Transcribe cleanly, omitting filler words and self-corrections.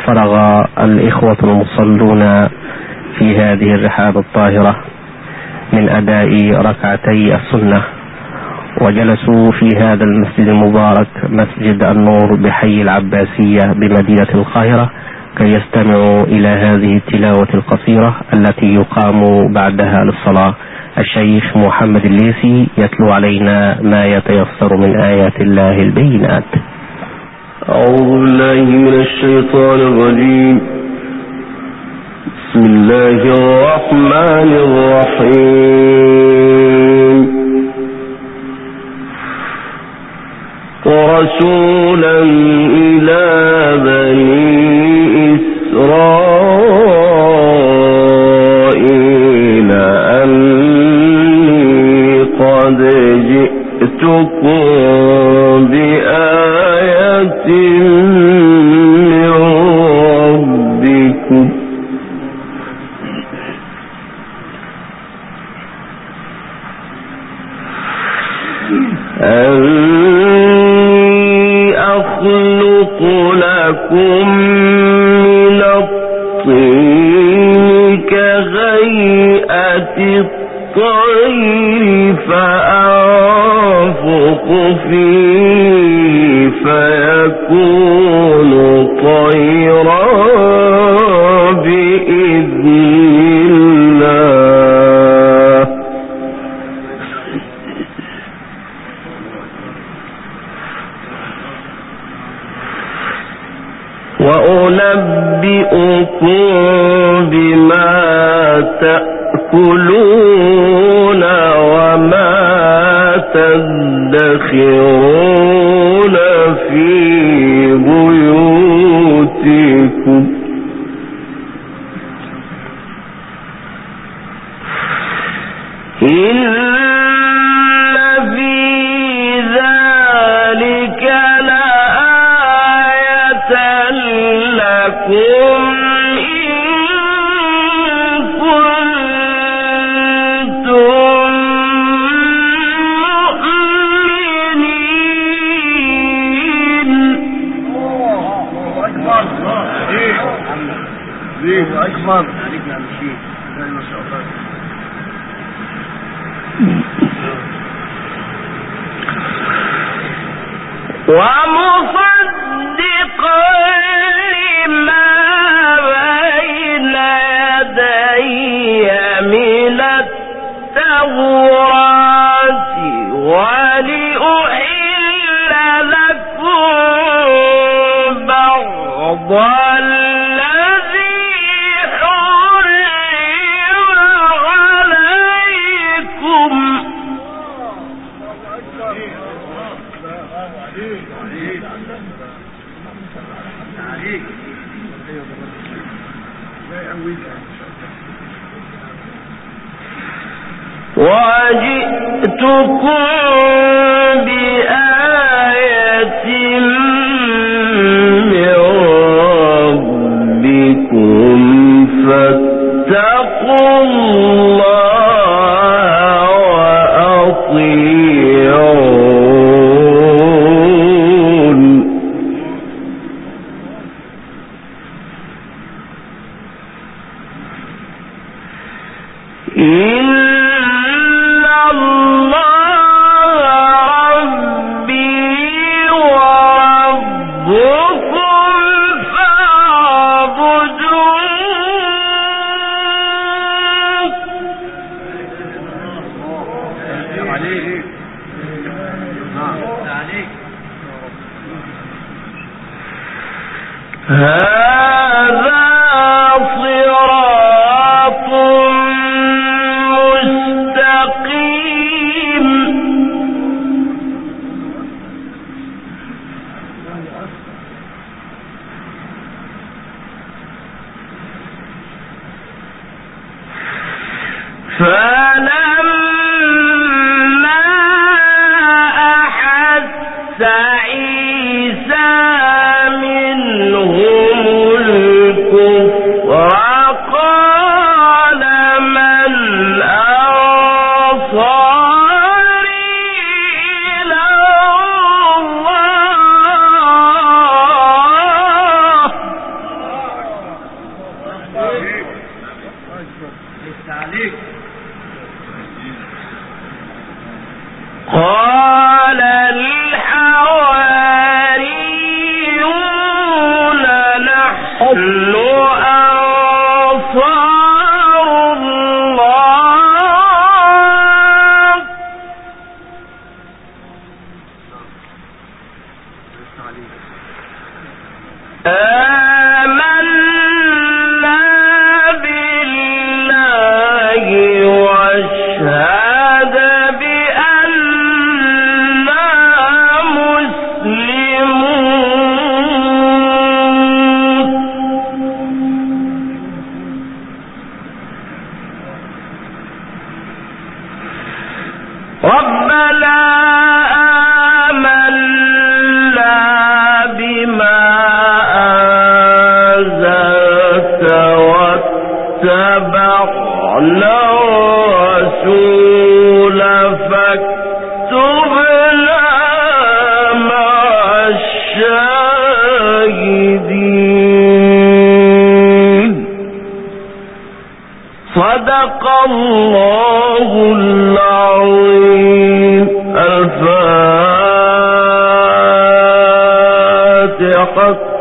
فرغ الإخوة المصلون في هذه الرحاب الطاهرة من أداء ركعتي السنة، وجلسوا في هذا المسجد المبارك مسجد النور بحي العباسية بمدينة القاهرة كي يستمعوا إلى هذه التلاوة القصيرة التي يقام بعدها للصلاة. الشيخ محمد الليثي يتلو علينا ما يتيسر من آيات الله البينات. أعوذ بالله من الشيطان الرجيم. بسم الله الرحمن الرحيم. ورسولا إلى بني إسرائيل أني قد جئتكم بآية من ربكم أخلق لكم من الطين كهيئة الطير فأنفخ فيه فيكون طيرا بإذن الله وأنبئكم بما تأكلون وما تدخرون في بيوتكم إن في ذلك لآية لكم أكبر. ومصدقا لما بين يدي من التوراة ولأحل لكم بعض وجئتكم بآية من ربكم فاتقوا الله وأطيعون هذا صراط مستقيم فلما أحس عيسى منهم الكفر قال من أنصاري إلى الله صدق الله العظيم. الفاتحة.